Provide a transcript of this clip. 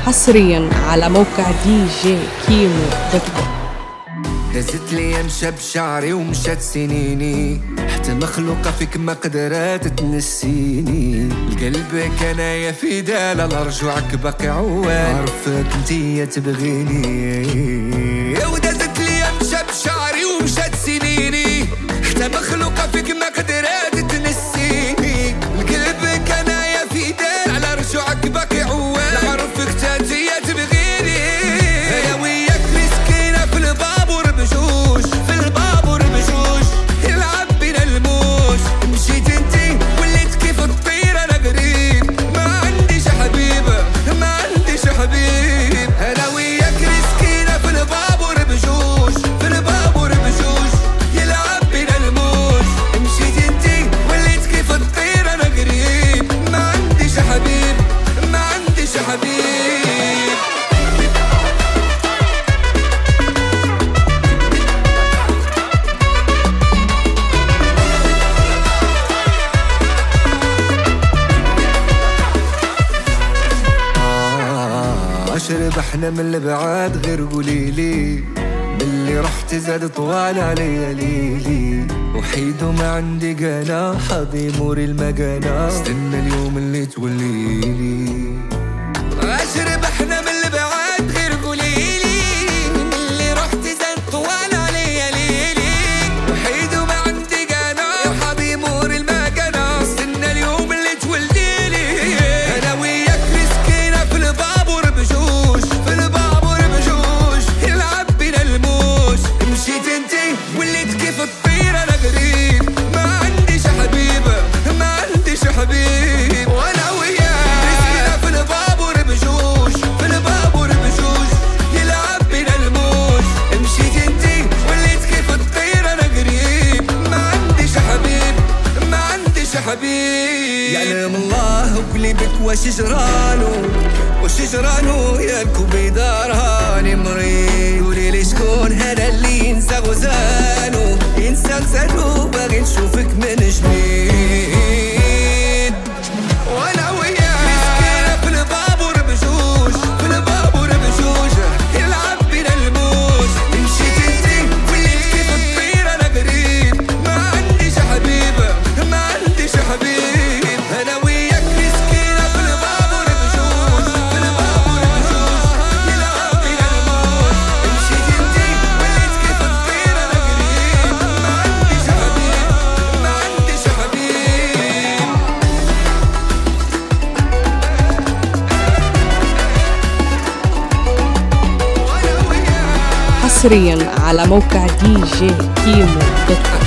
حصريا على موقع djkimo.com. دازت لي مشى بشعري ومشات سنيني، حتى مخلوقة فيك ما قدرات تنسيني. القلب كان يا في دالة لرجوعك باقي عوال، عرفك انتيا تبغيني. ودازت لي مشى بشعري ومشات سنيني، حتى مخلوقة فيك ما قدرات تنسيني. القلب كان يا في دالة لرجوعك باقي عوال، عرفك انتيا تبغيني. انا وياك مسكينة في البابور بجوج، في البابور بجوج يلعب بينا الموج. مشيت انتي وليت كيف الطير انا قريب، ما عنديش حبيب ما عنديش حبيب. انا وياك مسكينة في البابور بجوج، في البابور بجوج يلعب بينا الموج. مشيت انتي وليت كيف الطير انا قريب، ما عنديش حبيب ما عنديش حبيب. اشرب احنا من البعاد غير قوليلي، باللي رحت زاد طوال عليا ليلي. وحيد وما عندي قنا حظي موري المقانا، استنى اليوم اللي توليلي. اشرب احنا من البعاد غير قوليلي، باللي رحت زاد طوال عليا ليلي. وحيد وما عندي قنا حظي موري المقانا، استنى اليوم اللي توليلي. انا وياك مسكينة في البابور بجوج، في البابور بجوج يلعب بينا الموج. مشيت انتي وليت كيف الطير انا قريب، ما عنديش حبيب ما عنديش حبيب. وانا وياك مسكينة في البابور بجوج، في البابور بجوج يلعب بينا الموج. مشيت انتي وليت كيف الطير انا قريب، ما عنديش حبيب ما عنديش حبيب. يعلم الله وقلبك واش جرانو، واش جرانو يا الكوبي دارهاني مريض. قولي لي شكون هذا اللي ينسى غزالو، ينسى غزالو باغي نشوفك من جديد. وانا وياك مسكينة في البابور بجوج، في البابور بجوج يلعب بينا الموج. مشيت انتي وليت كيف الطير انا قريب، ما عنديش حبيب ما عنديش حبيب. انا وياك مسكينة في البابور بجوج، في البابور بجوج يلعب بينا الموج. مشيت انتي وليت كيف الطير انا قريب، ما عنديش حبيب ما عنديش حبيب. حصريا على موقع djkimo.com.